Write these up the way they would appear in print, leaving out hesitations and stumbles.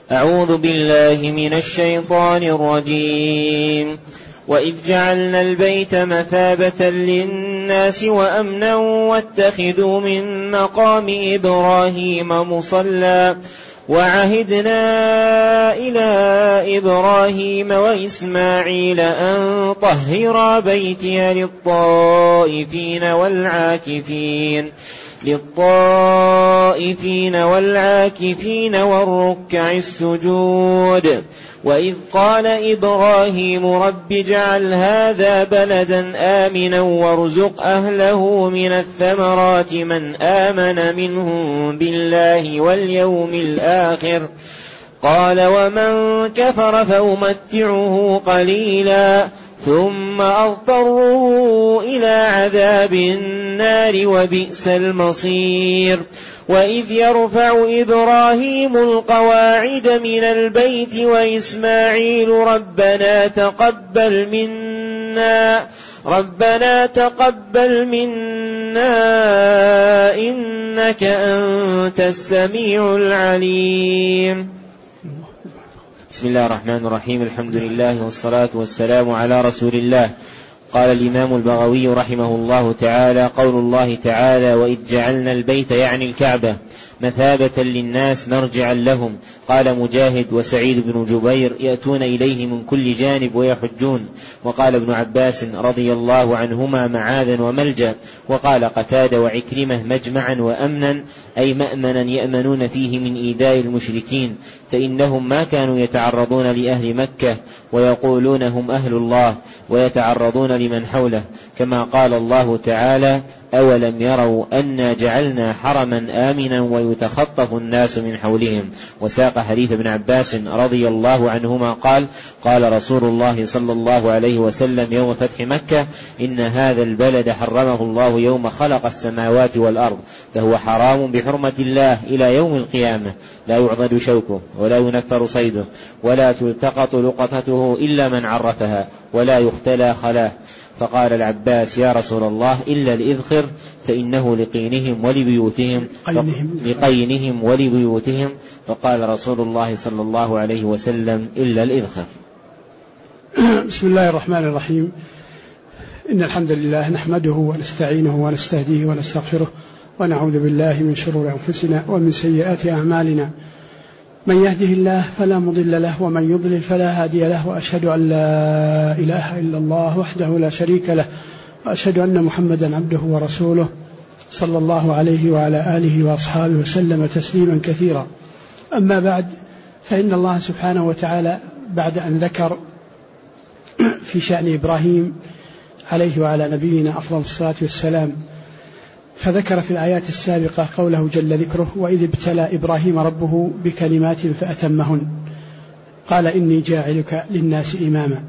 أعوذ بالله من الشيطان الرجيم. وإذ جعلنا البيت مثابة للناس وأمنا واتخذوا من مقام إبراهيم مصلى وعهدنا إلى إبراهيم وإسماعيل أن طهرا بيتي للطائفين والعاكفين والركع السجود. وإذ قال إبراهيم رب اجعل هذا بلدا آمنا وارزق أهله من الثمرات من آمن منهم بالله واليوم الآخر قال ومن كفر فأمتعه قليلا ثم أضطره إلى عذاب النار وبئس المصير. وإذ يرفع إبراهيم القواعد من البيت وإسماعيل ربنا تقبل منا إنك أنت السميع العليم. بسم الله الرحمن الرحيم. الحمد لله والصلاة والسلام على رسول الله. قال الإمام البغوي رحمه الله تعالى: قول الله تعالى: وإذ جعلنا البيت يعني الكعبة مثابة للناس مرجعا لهم. قال مجاهد وسعيد بن جبير: يأتون إليه من كل جانب ويحجون. وقال ابن عباس رضي الله عنهما: معاذا وملجأ. وقال قتادة وعكرمة: مجمعا وأمنا، أي مأمنا يأمنون فيه من إيذاء المشركين، فإنهم ما كانوا يتعرضون لأهل مكة ويقولون هم أهل الله ويتعرضون لمن حوله، كما قال الله تعالى: أولم يروا أنا جعلنا حرما آمنا ويتخطف الناس من حولهم. وساق حديث ابن عباس رضي الله عنهما قال: قال رسول الله صلى الله عليه وسلم يوم فتح مكة: إن هذا البلد حرمه الله يوم خلق السماوات والأرض، فهو حرام بحرمة الله إلى يوم القيامة، لا يعضد شوكه ولا ينفر صيده ولا تلتقط لقطته إلا من عرفها ولا يختلى خلاه. فقال العباس: يا رسول الله إلا الإذخر فإنه لقينهم ولبيوتهم. فقال رسول الله صلى الله عليه وسلم: إلا الإذخر. بسم الله الرحمن الرحيم. إن الحمد لله نحمده ونستعينه ونستهديه ونستغفره ونعوذ بالله من شرور أنفسنا ومن سيئات أعمالنا. من يهده الله فلا مضل له ومن يضلل فلا هادي له، وأشهد أن لا إله إلا الله وحده لا شريك له، وأشهد أن محمدا عبده ورسوله صلى الله عليه وعلى آله وأصحابه وسلم تسليما كثيرا. أما بعد، فإن الله سبحانه وتعالى بعد أن ذكر في شأن إبراهيم عليه وعلى نبينا أفضل الصلاة والسلام، فذكر في الآيات السابقة قوله جل ذكره: وإذ ابتلى إبراهيم ربه بكلمات فأتمهن قال إني جاعلك للناس إماما.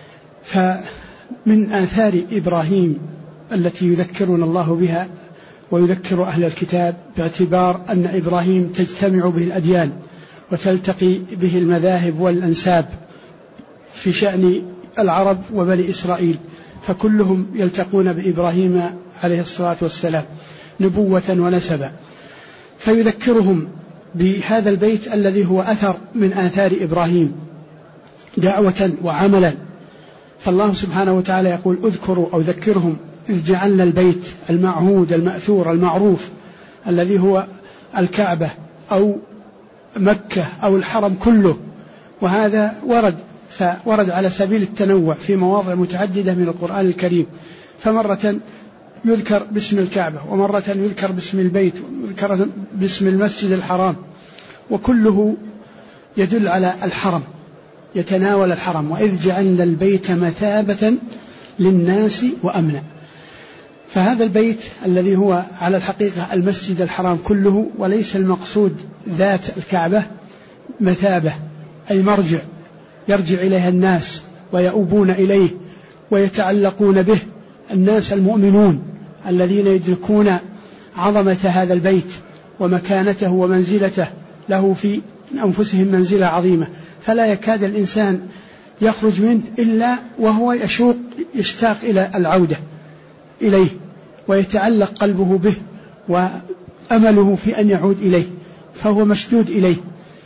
فمن آثار إبراهيم التي يذكرنا الله بها ويذكر أهل الكتاب، باعتبار أن إبراهيم تجتمع به الأديان وتلتقي به المذاهب والأنساب في شأن العرب وبني إسرائيل، فكلهم يلتقون بإبراهيم عليه الصلاة والسلام نبوة ونسبا، فيذكرهم بهذا البيت الذي هو أثر من آثار إبراهيم دعوة وعملا. فالله سبحانه وتعالى يقول: اذكروا أو ذكرهم إذ جعلنا البيت المعهود المأثور المعروف الذي هو الكعبة أو مكة أو الحرم كله. وهذا ورد على سبيل التنوع في مواضع متعددة من القرآن الكريم، فمرة يذكر باسم الكعبة، ومرة يذكر باسم البيت، ويذكر باسم المسجد الحرام، وكله يدل على الحرم، يتناول الحرم. وإذ جعلنا البيت مثابة للناس وأمنا. فهذا البيت الذي هو على الحقيقة المسجد الحرام كله، وليس المقصود ذات الكعبة، مثابة أي مرجع يرجع إليها الناس ويؤوبون إليه ويتعلقون به، الناس المؤمنون الذين يدركون عظمة هذا البيت ومكانته ومنزلته، له في أنفسهم منزلة عظيمة، فلا يكاد الإنسان يخرج منه إلا وهو يشتاق إلى العودة إليه، ويتعلق قلبه به وأمله في أن يعود إليه، فهو مشدود إليه.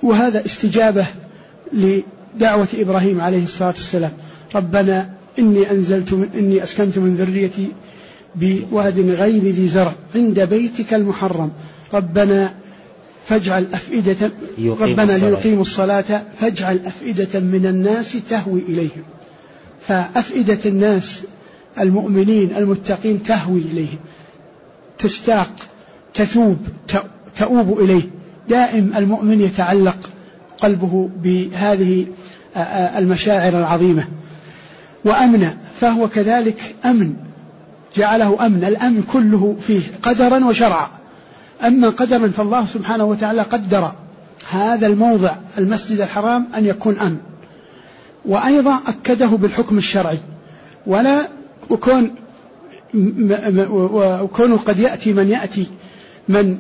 وهذا استجابة لدعوة إبراهيم عليه الصلاة والسلام: ربنا إني أسكنت من ذريتي بواد غير ذي زرع عند بيتك المحرم ربنا فاجعل أفئدة ليقيموا الصلاة فاجعل أفئدة من الناس تهوي إليهم. فأفئدة الناس المؤمنين المتقين تهوي إليهم، تشتاق، تؤوب إليه. دائم المؤمن يتعلق قلبه بهذه المشاعر العظيمة. وأمن، فهو كذلك أمن، جعله أمن. الأمن كله فيه قدرا وشرعا. أما قدرا فالله سبحانه وتعالى قدر هذا الموضع المسجد الحرام أن يكون أمن، وأيضا أكده بالحكم الشرعي. ولا وكونه قد يأتي من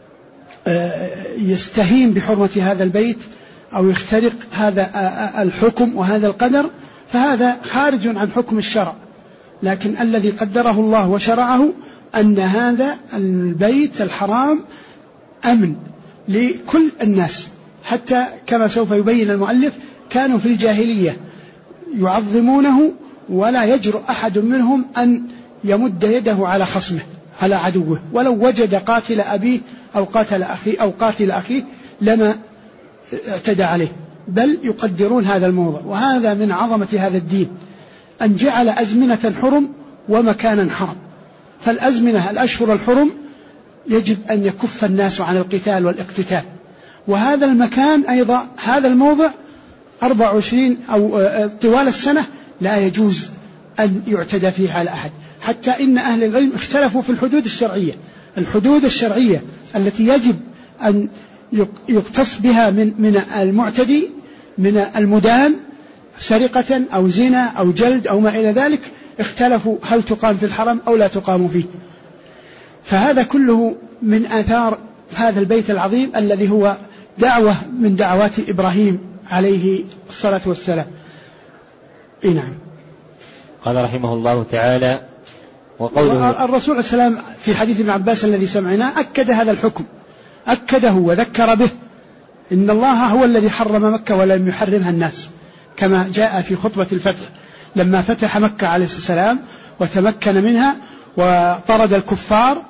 يستهين بحرمة هذا البيت أو يخترق هذا الحكم وهذا القدر، فهذا خارج عن حكم الشرع. لكن الذي قدره الله وشرعه أن هذا البيت الحرام أمن لكل الناس، حتى كما سوف يبين المؤلف كانوا في الجاهلية يعظمونه، ولا يجرؤ أحد منهم أن يمد يده على خصمه على عدوه، ولو وجد قاتل أبيه أو قاتل أخيه لما اعتدى عليه، بل يقدرون هذا الموضع. وهذا من عظمة هذا الدين، أن جعل أزمنة حرم ومكانا حرم. فالأزمنة الأشهر الحرم يجب أن يكف الناس عن القتال والاقتتال، وهذا المكان أيضا هذا الموضع 24 أو طوال السنة لا يجوز أن يعتدى فيه على أحد. حتى إن أهل العلم اختلفوا في الحدود الشرعية التي يجب أن يقتص بها من المعتدي، من المدان سرقة أو زنا أو جلد أو ما إلى ذلك. اختلفوا هل تقام في الحرم أو لا تقام فيه. فهذا كله من آثار هذا البيت العظيم الذي هو دعوة من دعوات إبراهيم عليه الصلاة والسلام. نعم. قال رحمه الله تعالى: وقوله الرسول عليه السلام في حديث ابن عباس الذي سمعناه أكد هذا الحكم، أكده وذكر به. إن الله هو الذي حرم مكة ولم يحرمها الناس، كما جاء في خطبة الفتح لما فتح مكة عليه السلام وتمكن منها وطرد الكفار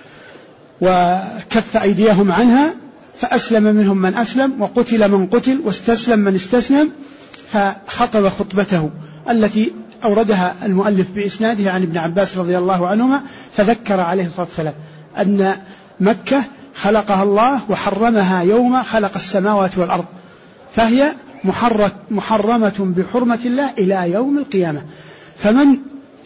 وكف أيديهم عنها، فأسلم منهم من أسلم وقتل من قتل واستسلم من استسلم. فخطب خطبته التي أوردها المؤلف بإسناده عن ابن عباس رضي الله عنهما، فذكر عليه الصلاة والسلام أن مكة خلقها الله وحرمها يوم خلق السماوات والأرض، فهي محرمة بحرمة الله إلى يوم القيامة. فمن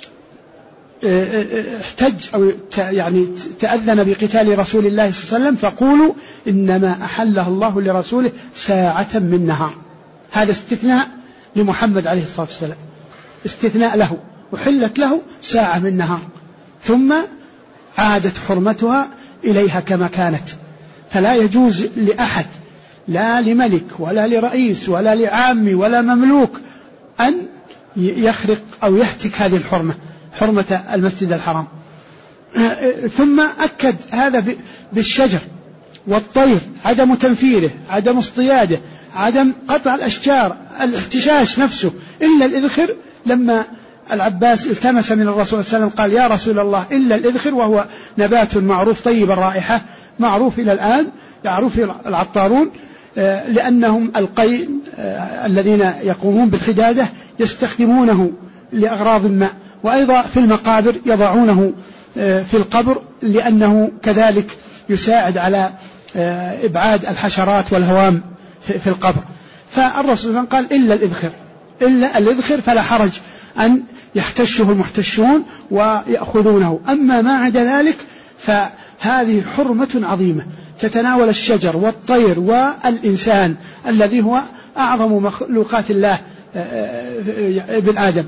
احتج أو يعني تأذن بقتال رسول الله صلى الله عليه وسلم فقولوا إنما أحله الله لرسوله ساعة من نهار. هذا استثناء لمحمد عليه الصلاة والسلام، استثناء له، وحلت له ساعة من نهار، ثم عادت حرمتها إليها كما كانت. فلا يجوز لأحد، لا لملك ولا لرئيس ولا لعامي ولا مملوك، أن يخرق أو يهتك هذه الحرمة، حرمة المسجد الحرام. ثم أكد هذا بالشجر والطير، عدم تنفيره، عدم اصطياده، عدم قطع الأشجار، الاحتشاش نفسه، إلا الإذخر. لما العباس التمس من الرسول صلى الله عليه وسلم قال: يا رسول الله إلا الإذخر، وهو نبات معروف طيب الرائحة، معروف إلى الآن، يعرف العطارون، لأنهم القين الذين يقومون بالحدادة يستخدمونه لأغراض ما، وأيضا في المقابر يضعونه في القبر لأنه كذلك يساعد على إبعاد الحشرات والهوام في القبر. فالرسول صلى الله عليه وسلم قال: إلا الإذخر فلا حرج أن يحتشه المحتشون ويأخذونه. أما ما عدا ذلك فهذه حرمة عظيمة تتناول الشجر والطير والإنسان الذي هو أعظم مخلوقات الله ابن آدم.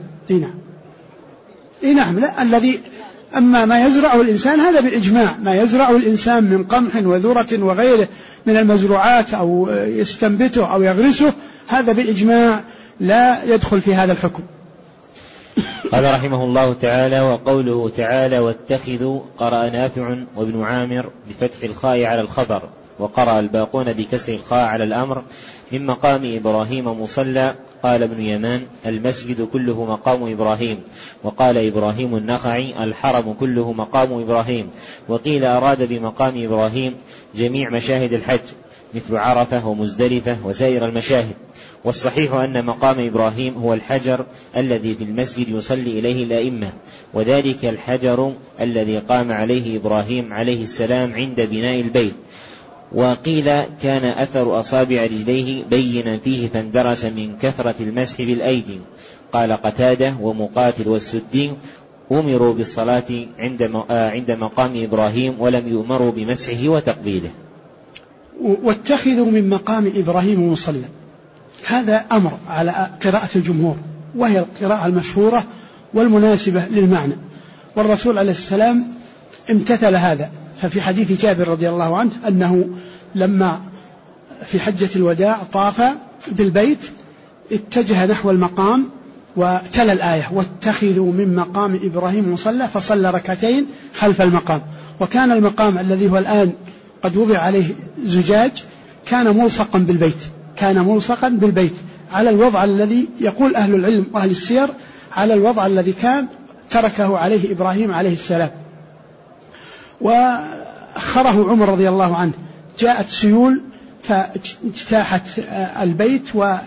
نعم. لا، الذي أما ما يزرعه الإنسان هذا بالإجماع، ما يزرعه الإنسان من قمح وذرة وغيره من المزروعات أو يستنبته أو يغرسه، هذا بالإجماع لا يدخل في هذا الحكم. قال رحمه الله تعالى: وقوله تعالى: واتخذوا، قرأ نافع وابن عامر بفتح الخاء على الخبر، وقرأ الباقون بكسر الخاء على الأمر من مقام إبراهيم مصلى. قال ابن يمان المسجد كله مقام إبراهيم. وقال إبراهيم النخعي الحرم كله مقام إبراهيم. وقيل أراد بمقام إبراهيم جميع مشاهد الحج مثل عرفة ومزدلفة وسائر المشاهد. والصحيح أن مقام إبراهيم هو الحجر الذي في المسجد يصلي إليه الأئمة، وذلك الحجر الذي قام عليه إبراهيم عليه السلام عند بناء البيت. وقيل كان أثر أصابع رجليه بينا فيه فاندرس من كثرة المسح بالأيدي. قال قتادة ومقاتل والسدي أمروا بالصلاة عند مقام إبراهيم ولم يؤمروا بمسحه وتقبيله. واتخذوا من مقام إبراهيم مصلى، هذا أمر على قراءة الجمهور، وهي القراءة المشهورة والمناسبة للمعنى، والرسول عليه السلام امتثل هذا. ففي حديث جابر رضي الله عنه أنه لما في حجة الوداع طاف بالبيت اتجه نحو المقام وتلا الآية واتخذوا من مقام إبراهيم مصلى، فصلى ركعتين خلف المقام. وكان المقام الذي هو الآن قد وضع عليه زجاج كان ملصقا بالبيت، كان ملصقا بالبيت على الوضع الذي يقول أهل العلم وأهل السير على الوضع الذي كان تركه عليه إبراهيم عليه السلام. وأخره عمر رضي الله عنه، جاءت سيول فاجتاحت البيت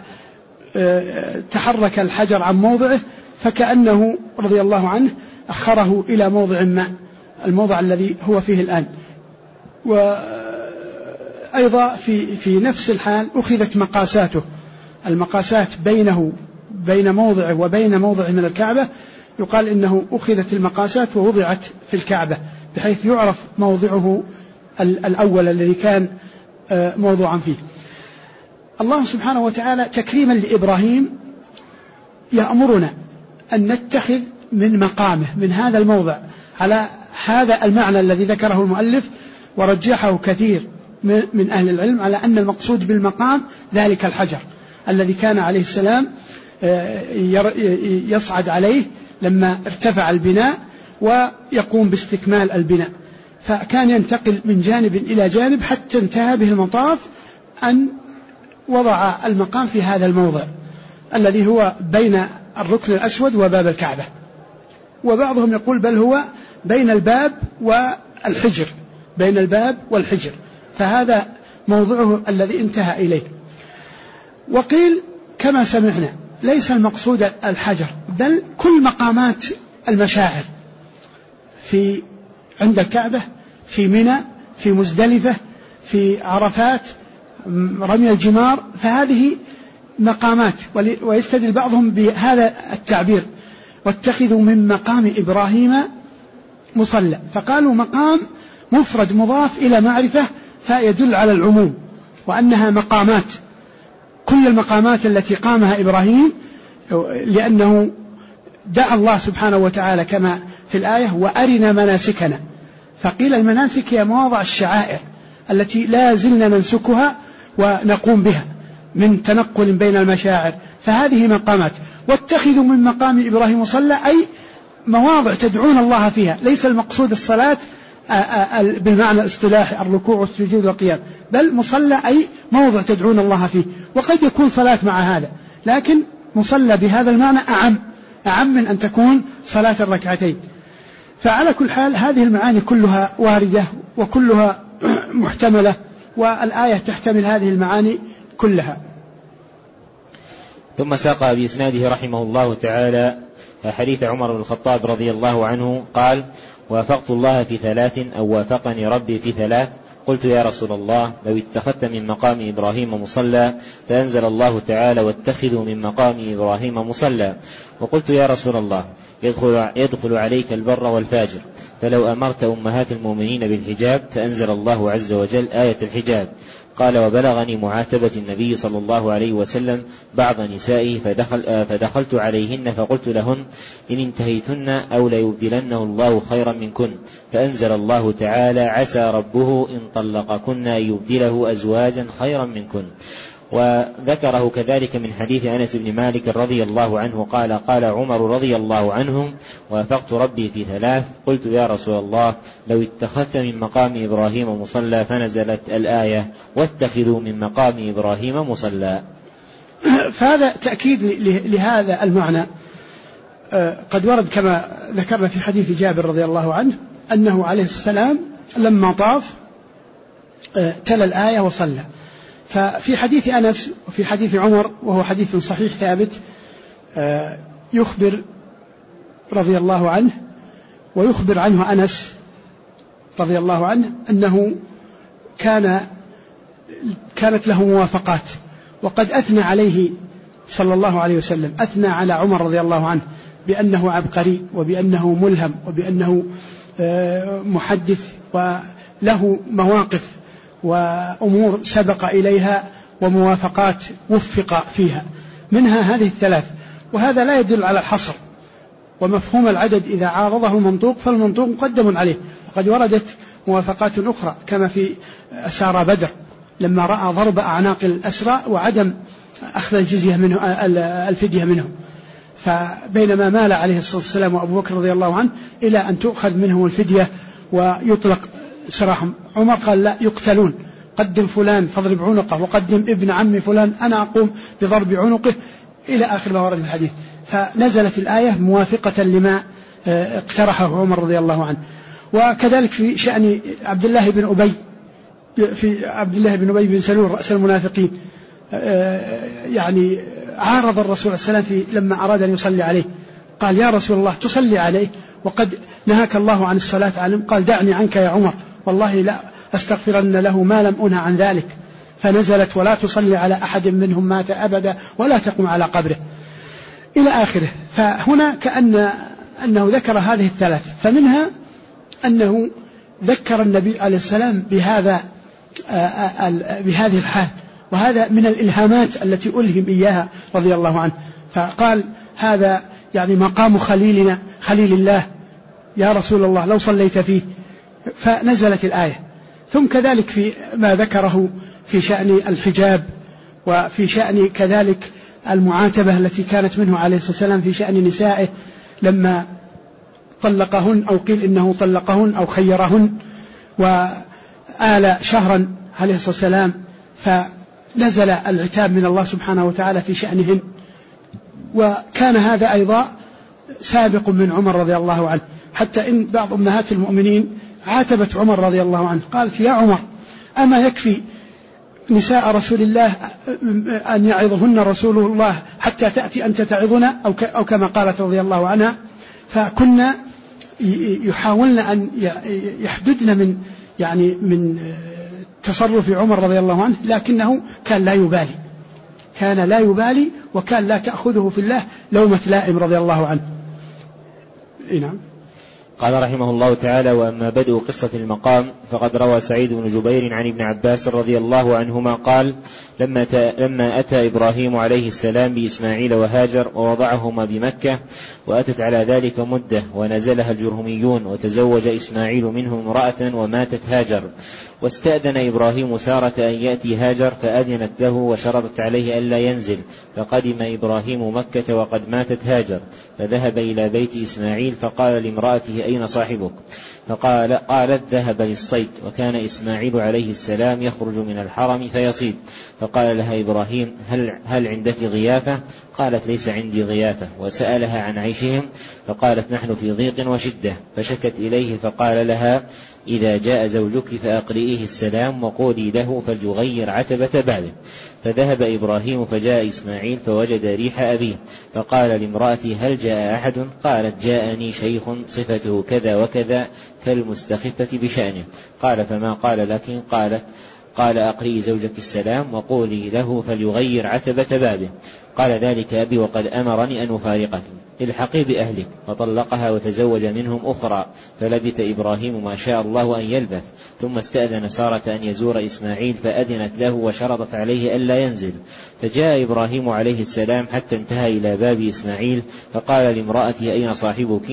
وتحرك الحجر عن موضعه، فكأنه رضي الله عنه أخره إلى موضع ما، الموضع الذي هو فيه الآن. وأيضا في نفس الحال أخذت مقاساته، المقاسات بين موضعه وبين موضعه من الكعبة، يقال إنه أخذت المقاسات ووضعت في الكعبة بحيث يعرف موضعه الأول الذي كان موضوعا فيه. الله سبحانه وتعالى تكريما لإبراهيم يأمرنا أن نتخذ من مقامه من هذا الموضع على هذا المعنى الذي ذكره المؤلف ورجحه كثير من أهل العلم على أن المقصود بالمقام ذلك الحجر الذي كان عليه السلام يصعد عليه لما ارتفع البناء ويقوم باستكمال البناء، فكان ينتقل من جانب إلى جانب حتى انتهى به المطاف أن وضع المقام في هذا الموضع الذي هو بين الركن الأسود وباب الكعبة. وبعضهم يقول بل هو بين الباب والحجر، بين الباب والحجر، فهذا موضعه الذي انتهى إليه. وقيل كما سمعنا ليس المقصود الحجر بل كل مقامات المشاعر عند الكعبة، في منى، في مزدلفة، في عرفات، رمي الجمار، فهذه مقامات. ويستدل بعضهم بهذا التعبير واتخذوا من مقام إبراهيم مصلى، فقالوا مقام مفرد مضاف إلى معرفة فيدل على العموم وأنها مقامات، كل المقامات التي قامها إبراهيم، لأنه دعا الله سبحانه وتعالى كما في الآية وأرنا مناسكنا، فقيل المناسك هي مواضع الشعائر التي لا زلنا ننسكها ونقوم بها من تنقل بين المشاعر، فهذه مقامات. واتخذوا من مقام إبراهيم مصلى أي مواضع تدعون الله فيها، ليس المقصود الصلاة بالمعنى الاصطلاحي الركوع والسجود والقيام، بل مصلى أي موضع تدعون الله فيه. وقد يكون صلاة مع هذا، لكن مصلى بهذا المعنى أعم من أن تكون صلاة الركعتين. فعلى كل حال هذه المعاني كلها واردة وكلها محتملة، والآية تحتمل هذه المعاني كلها. ثم ساق بإسناده رحمه الله تعالى حديث عمر بن الخطاب رضي الله عنه قال: وافقت الله في 3 أو وافقني ربي في 3. قلت يا رسول الله لو اتخذت من مقام إبراهيم مصلى، فأنزل الله تعالى واتخذوا من مقام إبراهيم مصلى. وقلت يا رسول الله يدخل عليك البر والفاجر، فلو أمرت أمهات المؤمنين بالحجاب، فأنزل الله عز وجل آية الحجاب. قال: وبلغني معاتبة النبي صلى الله عليه وسلم بعض نسائه فدخلت عليهن فقلت لهن: إن انتهيتن أو ليبدلنه الله خيرا منكن. فأنزل الله تعالى: عسى ربه إن طلقكن أن يبدله أزواجا خيرا منكن. وذكره كذلك من حديث أنس بن مالك رضي الله عنه قال قال عمر رضي الله عنه وافقت ربي في 3 قلت يا رسول الله لو اتخذت من مقام إبراهيم مصلى فنزلت الآية واتخذوا من مقام إبراهيم مصلى. فهذا تأكيد لهذا المعنى. قد ورد كما ذكرنا في حديث جابر رضي الله عنه أنه عليه السلام لما طاف تلا الآية وصلى. ففي حديث أنس وفي حديث عمر وهو حديث صحيح ثابت يخبر رضي الله عنه ويخبر عنه أنس رضي الله عنه أنه كانت له موافقات، وقد أثنى عليه صلى الله عليه وسلم، أثنى على عمر رضي الله عنه بأنه عبقري وبأنه ملهم وبأنه محدث وله مواقف وأمور سبق إليها وموافقات وفق فيها، منها هذه 3. وهذا لا يدل على الحصر، ومفهوم العدد إذا عارضه المنطوق فالمنطوق مقدم عليه. وقد وردت موافقات أخرى كما في أسارى بدر لما رأى ضرب أعناق الأسرى وعدم أخذ الجزية منه الفدية منهم، فبينما مال عليه الصلاة والسلام وأبو بكر رضي الله عنه إلى أن تؤخذ منهم الفدية ويطلق سراحهم، عمر قال لا يقتلون، قدم فلان فاضرب عنقه وقدم ابن عم فلان أنا أقوم بضرب عنقه إلى آخر ما ورد في الحديث. فنزلت الآية موافقة لما اقترحه عمر رضي الله عنه. وكذلك في شأن عبد الله بن أبي بن سلول رأس المنافقين، يعني عارض الرسول صلى الله عليه وسلم لما أراد أن يصلي عليه، قال يا رسول الله تصلي عليه وقد نهاك الله عن الصلاة عليه، قال دعني عنك يا عمر والله لا أستغفرن له ما لم أنه عن ذلك، فنزلت ولا تصلي على أحد منهم مات أبدا ولا تقم على قبره إلى آخره. فهنا أنه ذكر هذه 3، فمنها أنه ذكر النبي عليه السلام بهذه الحال، وهذا من الإلهامات التي ألهم إياها رضي الله عنه. فقال هذا يعني مقام خليلنا خليل الله يا رسول الله لو صليت فيه، فنزلت الآية. ثم كذلك في ما ذكره في شأن الحجاب وفي شأن كذلك المعاتبة التي كانت منه عليه الصلاة والسلام في شأن نسائه لما طلقهن أو قيل إنه طلقهن أو خيرهن وآل شهرا عليه الصلاة والسلام، فنزل العتاب من الله سبحانه وتعالى في شأنهن. وكان هذا أيضا سابق من عمر رضي الله عنه، حتى إن بعض أمهات المؤمنين عاتبت عمر رضي الله عنه قالت يا عمر أما يكفي نساء رسول الله أن يعظهن رسول الله حتى تأتي أنت تعظنا، أو كما قالت رضي الله عنها. فكنا يحاولن أن يحددن من تصرف عمر رضي الله عنه، لكنه كان لا يبالي وكان لا تأخذه في الله لومة لائم رضي الله عنه. نعم. قال رحمه الله تعالى: وأما بدء قصة المقام فقد روى سعيد بن جبير عن ابن عباس رضي الله عنهما قال: لما أتى إبراهيم عليه السلام بإسماعيل وهاجر ووضعهما بمكة وأتت على ذلك مدة ونزلها الجرهميون وتزوج إسماعيل منهم امرأة وماتت هاجر، واستأذن إبراهيم سارة أن يأتي هاجر فأذنت له وشرطت عليه ألا ينزل، فقدم إبراهيم مكة وقد ماتت هاجر، فذهب إلى بيت إسماعيل فقال لامرأته: أين صاحبك؟ قالت: ذهب للصيد. وكان إسماعيل عليه السلام يخرج من الحرم فيصيد، فقال لها إبراهيم: هل عندك غيافة؟ قالت: ليس عندي غيافة. وسألها عن عيشهم فقالت: نحن في ضيق وشدة، فشكت إليه فقال لها: إذا جاء زوجك فأقرئيه السلام وقولي له فليغير عتبة بابه. فذهب إبراهيم فجاء إسماعيل فوجد ريح أبيه، فقال لامرأتي: هل جاء أحد؟ قالت: جاءني شيخ صفته كذا وكذا كالمستخفة بشأنه. قال: فما قال لكن؟ قال: أقرئي زوجك السلام وقولي له فليغير عتبة بابه. قال: ذلك أبي وقد أمرني أن أفارقك، الحقي بأهلك. فطلقها وتزوج منهم أخرى، فلبث إبراهيم ما شاء الله أن يلبث، ثم استأذن سارة أن يزور إسماعيل فأذنت له وشرطت عليه ألا ينزل، فجاء إبراهيم عليه السلام حتى انتهى إلى باب إسماعيل، فقال لامرأته: أين صاحبك؟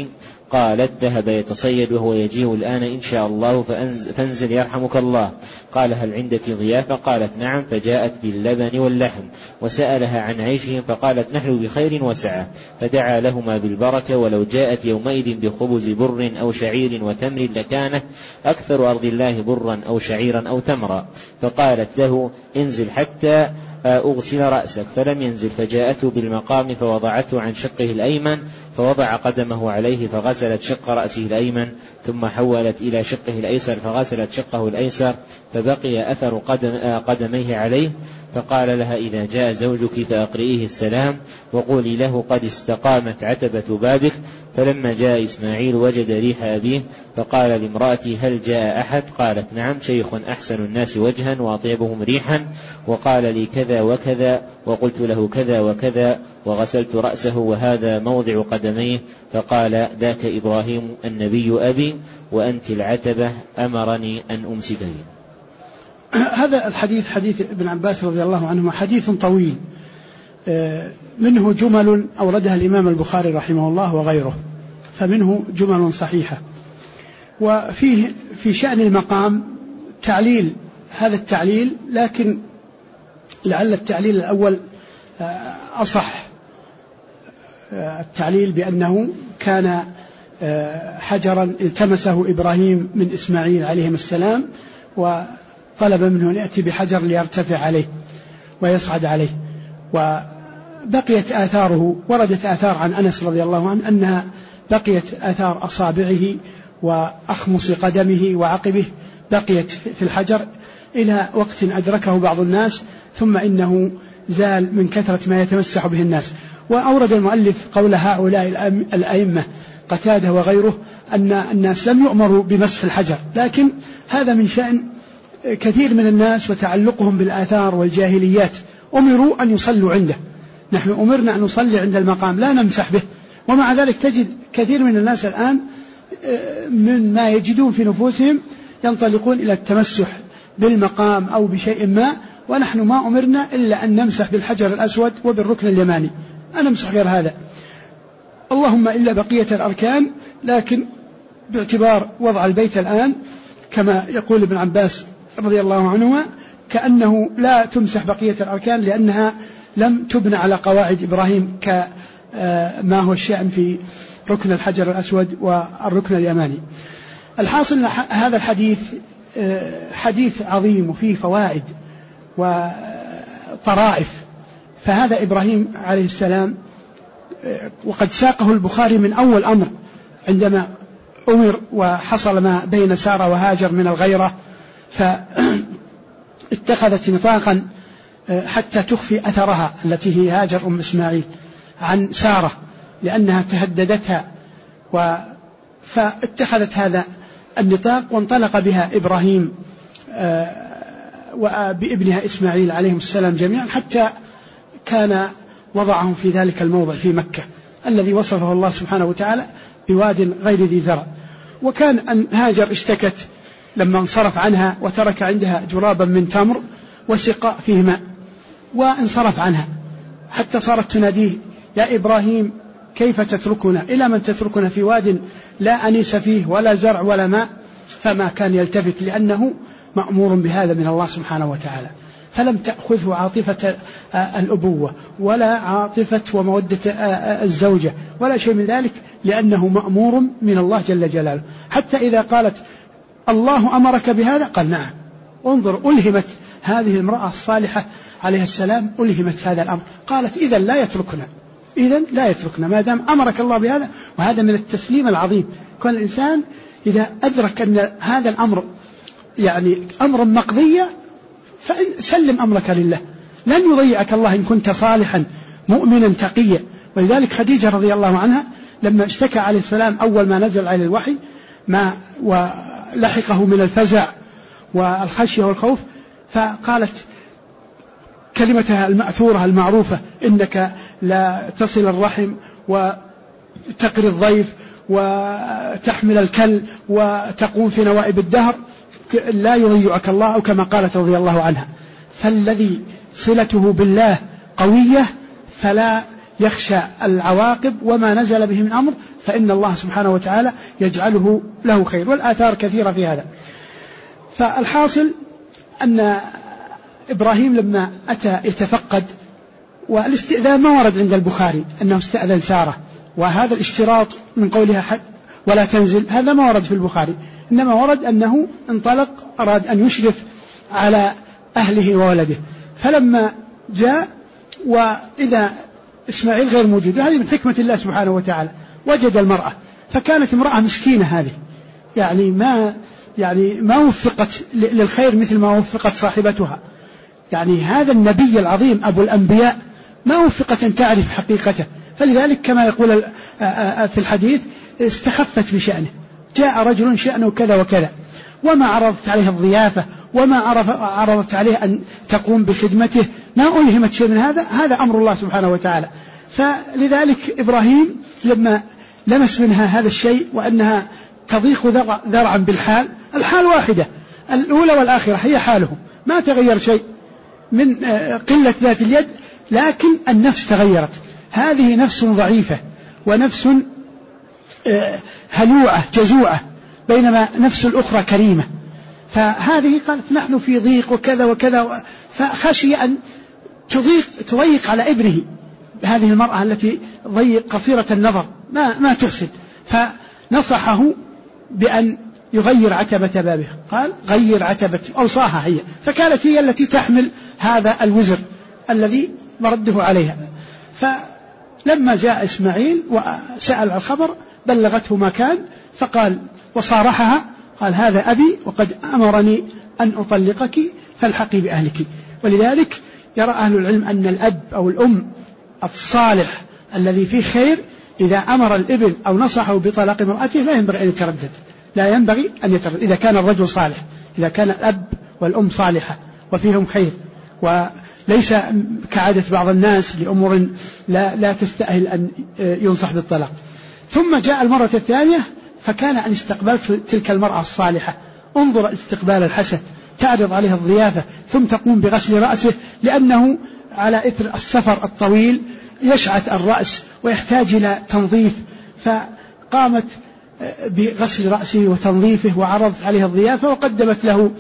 قالت ذهب يتصيد وهو يجيء الآن إن شاء الله فانزل يرحمك الله. قال هل عندك ضيافة؟ قالت نعم. فجاءت باللبن واللحم وسألها عن عيشهم فقالت نحن بخير وسعة. فدعا لهما بالبركة ولو جاءت يومئذ بخبز بر أو شعير وتمر لكانت أكثر أرض الله برا أو شعيرا أو تمرا. فقالت له انزل حتى أغسل رأسك فلم ينزل. فجاءته بالمقام فوضعته عن شقه الأيمن فوضع قدمه عليه فغسلت شق رأسه الأيمن ثم حولت إلى شقه الأيسر فغسلت شقه الأيسر فبقي أثر قدميه عليه. فقال لها إذا جاء زوجك فأقرئيه السلام وقولي له قد استقامت عتبة بابك. فلما جاء إسماعيل وجد ريح أبيه فقال لامرأتي هل جاء أحد؟ قالت نعم شيخ أحسن الناس وجها وأطيبهم ريحا وقال لي كذا وكذا وقلت له كذا وكذا وغسلت رأسه وهذا موضع قدميه. فقال ذاك إبراهيم النبي أبي وأنت العتبة أمرني أن أمسكه. هذا الحديث حديث ابن عباس رضي الله عنهما حديث طويل، منه جمل أوردها الإمام البخاري رحمه الله وغيره، فمنه جمل صحيحة. وفيه في شأن المقام تعليل هذا التعليل، لكن لعل التعليل الأول أصح، التعليل بأنه كان حجرا التمسه إبراهيم من إسماعيل عليهم السلام وطلب منه أن يأتي بحجر ليرتفع عليه ويصعد عليه. وبقيت آثاره، وردت آثار عن أنس رضي الله عنه أنها بقيت آثار أصابعه وأخمص قدمه وعقبه بقيت في الحجر إلى وقت أدركه بعض الناس ثم إنه زال من كثرة ما يتمسح به الناس. وأورد المؤلف قول هؤلاء الأئمة قتادة وغيره أن الناس لم يؤمروا بمسح الحجر، لكن هذا من شأن كثير من الناس وتعلقهم بالآثار والجاهليات، أمروا أن يصلوا عنده. نحن أمرنا أن نصلي عند المقام لا نمسح به، ومع ذلك تجد كثير من الناس الآن من ما يجدون في نفوسهم ينطلقون إلى التمسح بالمقام أو بشيء ما، ونحن ما أمرنا إلا أن نمسح بالحجر الأسود وبالركن اليماني، أنا نمسح غير هذا، اللهم إلا بقية الأركان. لكن باعتبار وضع البيت الآن كما يقول ابن عباس رضي الله عنهما كأنه لا تمسح بقية الأركان لأنها لم تبنى على قواعد إبراهيم كما هو الشأن في ركن الحجر الأسود والركن اليماني. الحاصل هذا الحديث حديث عظيم وفيه فوائد وطرائف. فهذا إبراهيم عليه السلام وقد ساقه البخاري من أول أمر عندما أمر وحصل ما بين سارة وهاجر من الغيرة، فاتخذت نطاقا حتى تخفي أثرها التي هي هاجر أم إسماعيل عن سارة لأنها تهددتها، فاتخذت هذا النطاق وانطلق بها إبراهيم وبابنها إسماعيل عليهم السلام جميعا حتى كان وضعهم في ذلك الموضع في مكة الذي وصفه الله سبحانه وتعالى بواد غير ذي ذرع. وكان أن هاجر اشتكت لما انصرف عنها وترك عندها جرابا من تمر وسقاء فيه ماء وانصرف عنها حتى صارت تناديه يا إبراهيم كيف تتركنا، إلى من تتركنا في واد لا أنيس فيه ولا زرع ولا ماء. فما كان يلتفت لأنه مأمور بهذا من الله سبحانه وتعالى، فلم تأخذه عاطفة الأبوة ولا عاطفة ومودة الزوجة ولا شيء من ذلك، لأنه مأمور من الله جل جلاله. حتى إذا قالت الله أمرك بهذا قال نعم. انظر، ألهمت هذه المرأة الصالحة عليه السلام ألهمت هذا الأمر، قالت إذن لا يتركنا ما دام أمرك الله بهذا. وهذا من التسليم العظيم. كل الإنسان إذا أدرك أن هذا الأمر يعني أمر مقضية فسلم أمرك لله، لن يضيعك الله إن كنت صالحا مؤمنا تقيا. ولذلك خديجة رضي الله عنها لما اشتكى عليه السلام أول ما نزل عليه الوحي ما ولحقه من الفزع والخشية والخوف، فقالت كلمتها المأثورة المعروفة إنك لا تصل الرحم وتقري الضيف وتحمل الكل وتقوم في نوائب الدهر لا يضيعك الله، أو كما قالت رضي الله عنها. فالذي صلته بالله قوية فلا يخشى العواقب وما نزل به من أمر فإن الله سبحانه وتعالى يجعله له خير، والآثار كثيرة في هذا. فالحاصل أن إبراهيم لما أتى يتفقد، والاستئذان ما ورد عند البخاري أنه استأذن سارة، وهذا الاشتراط من قولها حد ولا تنزل هذا ما ورد في البخاري، إنما ورد أنه انطلق أراد أن يشرف على أهله وولده. فلما جاء وإذا إسماعيل غير موجود، هذه من حكمة الله سبحانه وتعالى، وجد المرأة، فكانت امرأة مسكينة هذه، يعني ما وفقت للخير مثل ما وفقت صاحبتها. يعني هذا النبي العظيم أبو الأنبياء ما وفقت أن تعرف حقيقته، فلذلك كما يقول في الحديث استخفت بشأنه. جاء رجل شأنه كذا وكذا، وما عرضت عليه الضيافة وما عرضت عليه أن تقوم بخدمته، ما ألهمت شيء من هذا أمر الله سبحانه وتعالى. فلذلك إبراهيم لما لمس منها هذا الشيء وأنها تضيق ذرعا بالحال، الحال واحدة الأولى والآخرة هي حالهم، ما تغير شيء من قلة ذات اليد، لكن النفس تغيرت. هذه نفس ضعيفة ونفس هلوعة جزوعة، بينما نفس الأخرى كريمة. فهذه قالت نحن في ضيق وكذا وكذا، فخشي أن تضيق على ابنه. هذه المرأة التي قصيرة النظر ما تحسن، فنصحه بأن يغير عتبة بابه. قال غير عتبة، أوصاها هي، فكانت هي التي تحمل هذا الوزر الذي مرده عليها. فلما جاء إسماعيل وسأل عن الخبر بلغته ما كان، فقال وصارحها، قال هذا أبي وقد أمرني أن أطلقك فالحقي بأهلك. ولذلك يرى أهل العلم أن الأب أو الأم الصالح الذي فيه خير إذا أمر الابن أو نصحه بطلاق امرأته لا ينبغي أن يتردد، لا ينبغي أن يتردد إذا كان الرجل صالح، إذا كان الأب والأم صالحة وفيهم خير، وليس كعادة بعض الناس لأمور لا تستأهل أن ينصح بالطلاق. ثم جاء المرة الثانية، فكان أن استقبلت تلك المرأة الصالحة، انظر الاستقبال الحسن، تعرض عليها الضيافة ثم تقوم بغسل رأسه، لأنه على إثر السفر الطويل يشعث الرأس ويحتاج إلى تنظيف، فقامت بغسل رأسه وتنظيفه وعرضت عليه الضيافة وقدمت له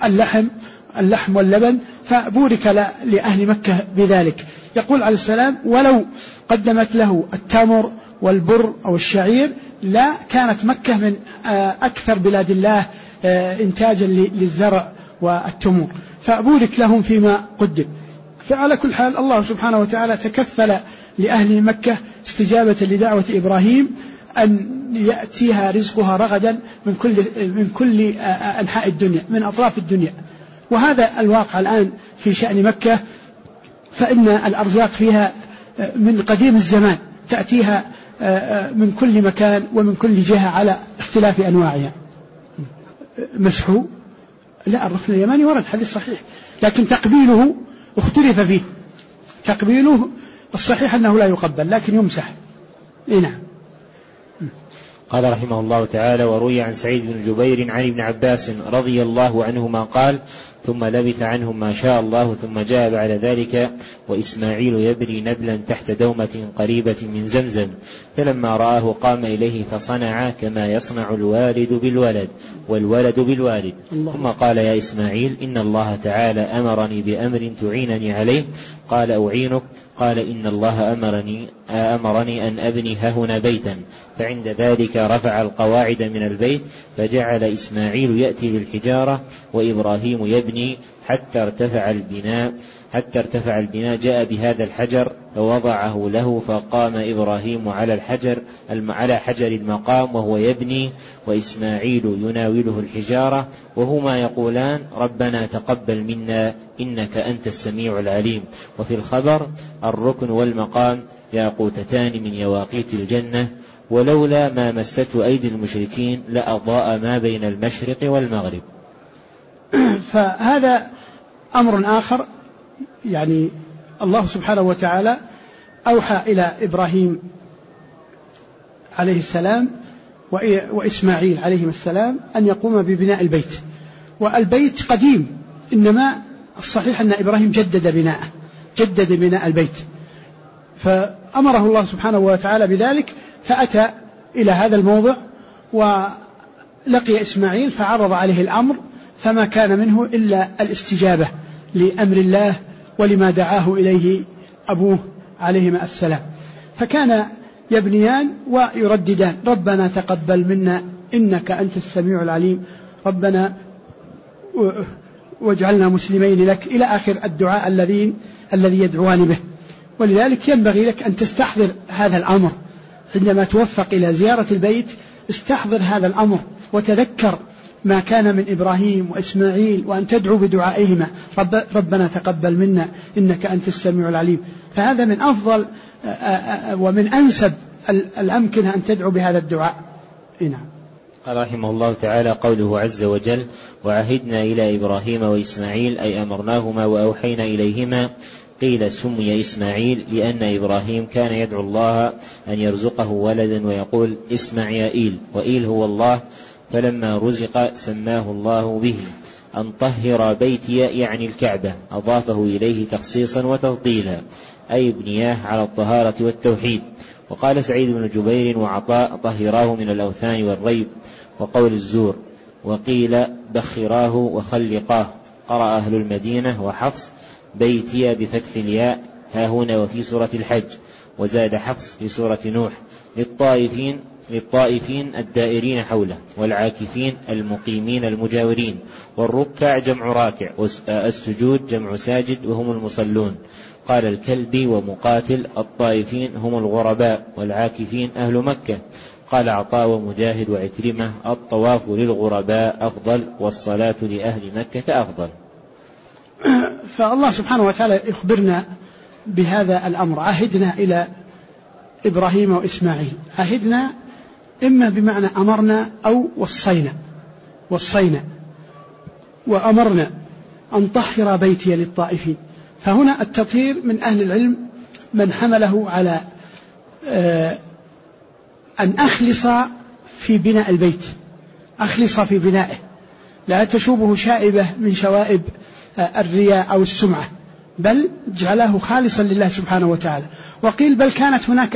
اللحم واللبن، فبورك لأهل مكة بذلك. يقول عليه السلام ولو قدمت له التمر والبر أو الشعير لا كانت مكة من أكثر بلاد الله إنتاجا للزرع والتمور، فبورك لهم فيما قدم. فعلى كل حال الله سبحانه وتعالى تكفل لأهل مكة استجابة لدعوة إبراهيم أن يأتيها رزقها رغدا من كل أنحاء الدنيا، من أطراف الدنيا. وهذا الواقع الآن في شأن مكة، فإن الأرزاق فيها من قديم الزمان تأتيها من كل مكان ومن كل جهة على اختلاف أنواعها. مسحو لا، الركن اليماني ورد حديث صحيح، لكن تقبيله اختلف فيه. تقبيله الصحيح أنه لا يقبل لكن يمسح. نعم. قال رحمه الله تعالى: وروي عن سعيد بن جبير عن ابن عباس رضي الله عنهما قال: ثم لبث عنهم ما شاء الله ثم جاء بعد ذلك وإسماعيل يبري نبلا تحت دومة قريبة من زمزم، فلما رآه قام إليه فصنع كما يصنع الوالد بالولد والولد بالوالد، ثم قال: يا إسماعيل إن الله تعالى أمرني بأمر تعينني عليه. قال: أعينك؟ قال: إن الله أمرني أن أبني هنا بيتا. فعند ذلك رفع القواعد من البيت، فجعل إسماعيل يأتي بالحجارة وإبراهيم يبني حتى ارتفع البناء، جاء بهذا الحجر فوضعه له، فقام إبراهيم على حجر المقام وهو يبني، وإسماعيل يناوله الحجارة، وهما يقولان: ربنا تقبل منا إنك أنت السميع العليم. وفي الخبر: الركن والمقام ياقوتتان من يواقيت الجنة، ولولا ما مسته أيدي المشركين لأضاء ما بين المشرق والمغرب. فهذا أمر آخر، يعني الله سبحانه وتعالى أوحى إلى إبراهيم عليه السلام وإسماعيل عليهم السلام أن يقوم ببناء البيت، والبيت قديم، إنما الصحيح أن إبراهيم جدد بناء البيت. فأمره الله سبحانه وتعالى بذلك، فأتى إلى هذا الموضع ولقي إسماعيل فعرض عليه الأمر، فما كان منه إلا الاستجابة لأمر الله ولما دعاه إليه أبوه عليهما السلام. فكان يبنيان ويرددان: ربنا تقبل منا إنك أنت السميع العليم، ربنا واجعلنا مسلمين لك، إلى آخر الدعاء الذي يدعوان به. ولذلك ينبغي لك أن تستحضر هذا الأمر عندما توفق إلى زيارة البيت، استحضر هذا الأمر وتذكر ما كان من إبراهيم وإسماعيل، وأن تدعو بدعائهما: ربنا تقبل منا إنك أنت السميع العليم. فهذا من أفضل ومن أنسب الأمكنة أن تدعو بهذا الدعاء. نعم. قال رحمه الله تعالى: قوله عز وجل: وعهدنا إلى إبراهيم وإسماعيل، أي أمرناهما وأوحينا إليهما. قيل سمي إسماعيل لأن إبراهيم كان يدعو الله أن يرزقه ولدا ويقول: اسمع يا إيل، وإيل هو الله، فلما رزق سماه الله به. أن طهر بيتي يعني الكعبة، أضافه إليه تخصيصا وتفضيلا، أي ابنياه على الطهارة والتوحيد. وقال سعيد بن جبير وعطاء: طهراه من الأوثان والريب وقول الزور. وقيل بخراه وخلقاه. قرأ أهل المدينة وحفص بيتي بفتح الياء ها هنا وفي سورة الحج، وزاد حفص في سورة نوح: للطائفين الدائرين حوله، والعاكفين المقيمين المجاورين، والركع جمع راكع، والسجود جمع ساجد وهم المصلون. قال الكلبي ومقاتل: الطائفين هم الغرباء، والعاكفين أهل مكة. قال عطاء ومجاهد وعكرمة: الطواف للغرباء أفضل، والصلاة لأهل مكة أفضل. فالله سبحانه وتعالى يخبرنا بهذا الأمر: عهدنا إلى إبراهيم وإسماعيل. عهدنا إما بمعنى أمرنا أو وصينا وأمرنا أن طهر بيتي للطائفين. فهنا التطهير من أهل العلم من حمله على أن أخلص في بناء البيت، أخلص في بنائه، لا تشوبه شائبة من شوائب الرياء أو السمعة، بل جعله خالصا لله سبحانه وتعالى. وقيل بل كانت هناك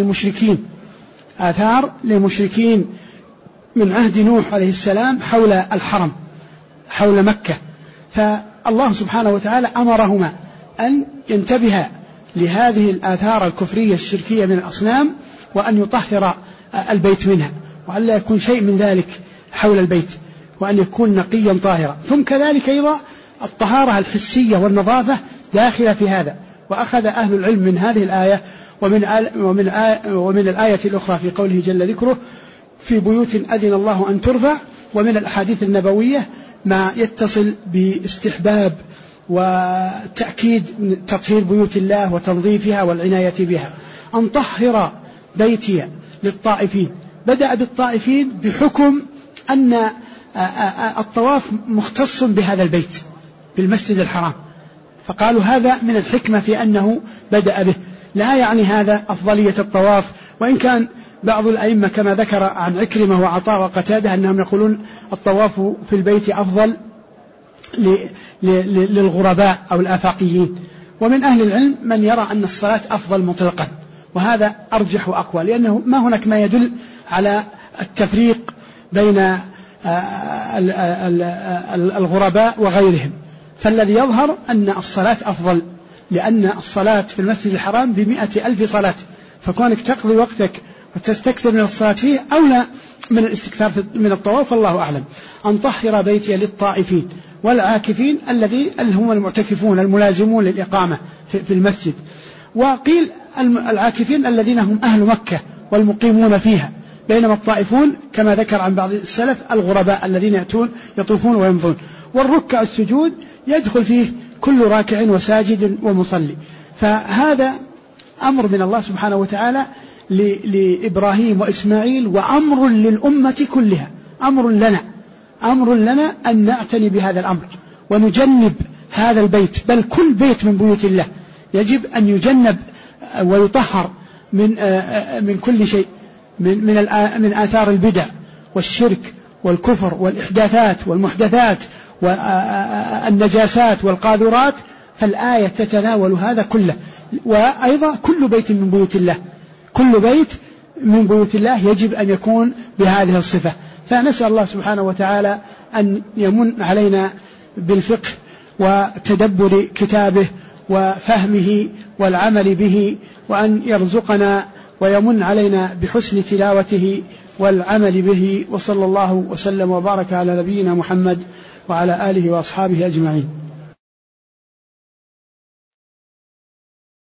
آثار للمشركين من عهد نوح عليه السلام حول الحرم، حول مكة. فالله سبحانه وتعالى أمرهما أن ينتبها لهذه الآثار الكفرية الشركية من الأصنام، وأن يطهر البيت منها، وأن لا يكون شيء من ذلك حول البيت، وأن يكون نقيا طاهرا. ثم كذلك أيضا الطهارة الحسية والنظافة داخلة في هذا. وأخذ أهل العلم من هذه الآية ومن الآية الأخرى في قوله جل ذكره: في بيوت أذن الله أن ترفع، ومن الأحاديث النبوية ما يتصل باستحباب وتأكيد تطهير بيوت الله وتنظيفها والعناية بها. أن طهر بيتي للطائفين، بدأ بالطائفين بحكم أن الطواف مختص بهذا البيت، بالمسجد الحرام، فقالوا هذا من الحكمة في أنه بدأ به، لا يعني هذا أفضلية الطواف. وإن كان بعض الأئمة كما ذكر عن عكرمة وعطاء وقتادة أنهم يقولون الطواف في البيت أفضل للغرباء أو الآفاقيين. ومن أهل العلم من يرى أن الصلاة أفضل مطلقا، وهذا أرجح وأقوى، لأنه ما هناك ما يدل على التفريق بين الغرباء وغيرهم. فالذي يظهر أن الصلاة أفضل، لأن الصلاة في المسجد الحرام ب100,000 صلاة، فكونك تقضي وقتك وتستكثر من الصلاة فيه أولى من الاستكثار من الطواف، والله أعلم. أن طهر بيتي للطائفين والعاكفين الذي هم المعتكفون الملازمون للإقامة في المسجد. وقيل العاكفين الذين هم أهل مكة والمقيمون فيها، بينما الطائفون كما ذكر عن بعض السلف الغرباء الذين يأتون يطوفون ويمضون. والركع السجود يدخل فيه كل راكع وساجد ومصلي. فهذا أمر من الله سبحانه وتعالى لإبراهيم وإسماعيل، وأمر للأمة كلها، أمر لنا أن نعتني بهذا الأمر ونجنب هذا البيت، بل كل بيت من بيوت الله يجب أن يجنب ويطهر من كل شيء، من آثار البدع والشرك والكفر والإحداثات والمحدثات والنجاسات والقاذورات. فالآية تتناول هذا كله، وأيضا كل بيت من بيوت الله، كل بيت من بيوت الله يجب أن يكون بهذه الصفة. فنسأل الله سبحانه وتعالى أن يمن علينا بالفقه وتدبر كتابه وفهمه والعمل به، وأن يرزقنا ويمن علينا بحسن تلاوته والعمل به. وصلى الله وسلم وبارك على نبينا محمد وعلى آله وأصحابه أجمعين.